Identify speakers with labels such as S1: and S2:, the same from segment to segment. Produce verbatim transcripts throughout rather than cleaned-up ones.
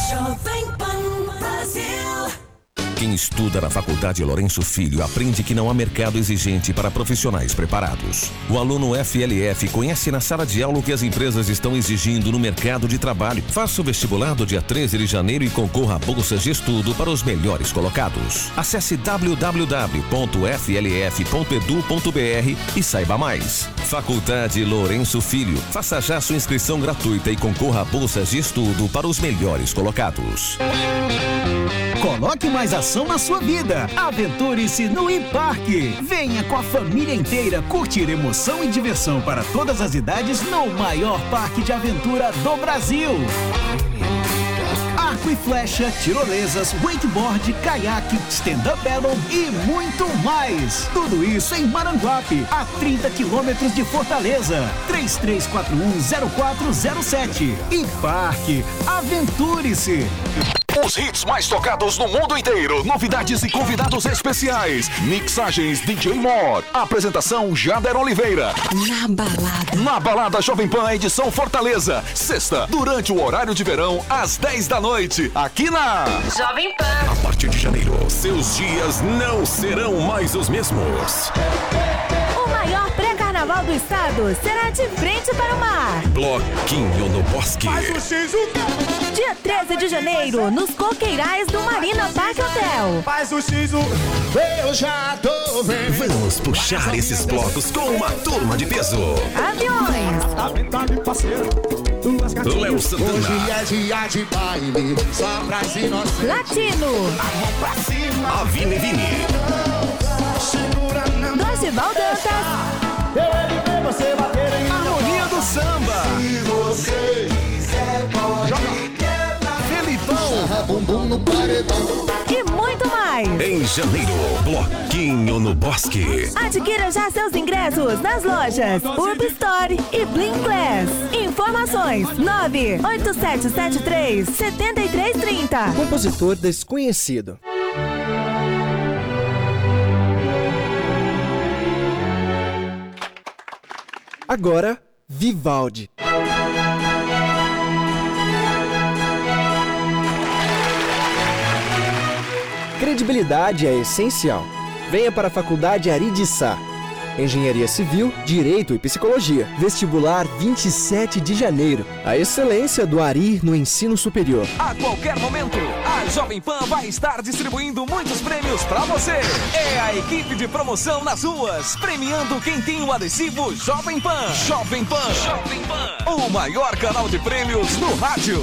S1: Jovem Pan Brasil.
S2: Quem estuda na Faculdade Lourenço Filho aprende que não há mercado exigente para profissionais preparados. O aluno F L F conhece na sala de aula o que as empresas estão exigindo no mercado de trabalho. Faça o vestibular do dia treze de janeiro e concorra a bolsas de estudo para os melhores colocados. Acesse w w w ponto f l f ponto e d u ponto b r e saiba mais. Faculdade Lourenço Filho. Faça já sua inscrição gratuita e concorra a bolsas de estudo para os melhores colocados.
S3: Coloque mais ação na sua vida. Aventure-se no iParque. Venha com a família inteira curtir emoção e diversão para todas as idades no maior parque de aventura do Brasil. Arco e flecha, tirolesas, wakeboard, caiaque, stand-up paddle e muito mais. Tudo isso em Maranguape, a trinta quilômetros de Fortaleza. três três quatro um zero quatro zero sete. iParque. Aventure-se.
S4: Os hits mais tocados no mundo inteiro. Novidades e convidados especiais. Mixagens D J More. Apresentação Jader Oliveira.
S1: Na balada.
S4: Na balada Jovem Pan, edição Fortaleza. Sexta, durante o horário de verão, às dez da noite. Aqui na
S1: Jovem Pan.
S2: A partir de janeiro, seus dias não serão mais os mesmos.
S5: O maior pré-carnaval do estado será de frente para o mar.
S2: Bloquinho no Bosque.
S4: Faz o X, o...
S5: Dia treze de janeiro, nos Coqueirais do Marina Park Hotel.
S4: Faz o X, o... Eu já tô vendo.
S2: Vamos puxar esses blocos com uma turma de peso.
S5: Aviões.
S2: Léo Santana.
S6: Hoje é dia de baile, só pras inocentes.
S5: Latino.
S2: Avine Vini.
S5: Dorival Dantas.
S3: Harmonia do Samba.
S6: Se você quiser, pode Felipão. Bumbum no paredão.
S5: E muito mais.
S2: Em janeiro, Bloquinho no Bosque.
S5: Adquira já seus ingressos nas lojas Urb Store e Bling Class. Informações nove oito sete sete três sete três três zero.
S7: Compositor desconhecido. Agora, Vivaldi. Credibilidade é essencial. Venha para a Faculdade Ari de Sá. Engenharia Civil, Direito e Psicologia. Vestibular vinte e sete de janeiro. A excelência do Ari no ensino superior.
S4: A qualquer momento, a Jovem Pan vai estar distribuindo muitos prêmios pra você. É a equipe de promoção nas ruas, premiando quem tem o adesivo Jovem Pan. Jovem Pan. Jovem Pan. O maior canal de prêmios no rádio.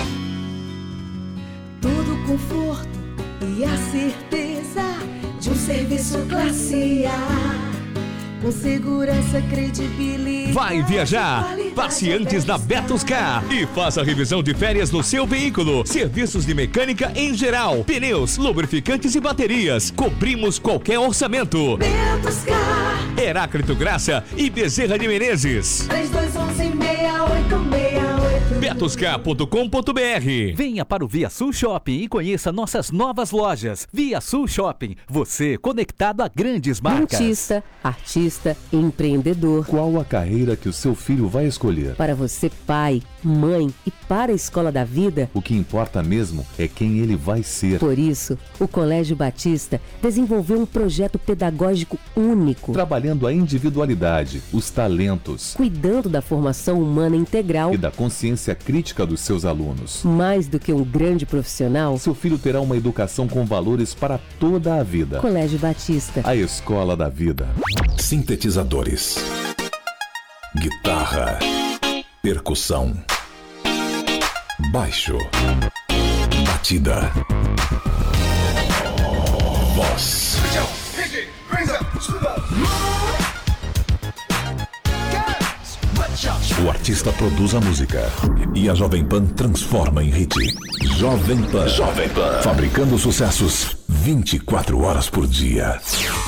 S1: Todo conforto e a certeza de um serviço classe A. Com segurança, credibilidade.
S8: Vai viajar? Passe antes na Betos Car e faça a revisão de férias no seu veículo. Serviços de mecânica em geral, pneus, lubrificantes e baterias. Cobrimos qualquer orçamento.
S1: Betos Car.
S8: Heráclito Graça e Bezerra de Menezes.
S1: três dois um um, seis oito seis oito.
S8: betos car ponto com ponto b r.
S9: Venha para o Via Sul Shopping e conheça nossas novas lojas. Via Sul Shopping, você conectado a grandes marcas.
S10: Dentista, artista, empreendedor.
S11: Qual a carreira que o seu filho vai escolher?
S10: Para você, pai, mãe e para a escola da vida,
S11: o que importa mesmo é quem ele vai ser.
S10: Por isso, o Colégio Batista desenvolveu um projeto pedagógico único,
S11: trabalhando a individualidade, os talentos,
S10: cuidando da formação humana integral
S11: e da consciência crítica dos seus alunos.
S10: Mais do que um grande profissional,
S11: seu filho terá uma educação com valores para toda a vida.
S10: Colégio Batista,
S11: a escola da vida.
S2: Sintetizadores, guitarra, percussão, baixo, batida, voz. O artista produz a música e a Jovem Pan transforma em hit. Jovem Pan. Jovem Pan. Fabricando sucessos vinte e quatro horas por dia.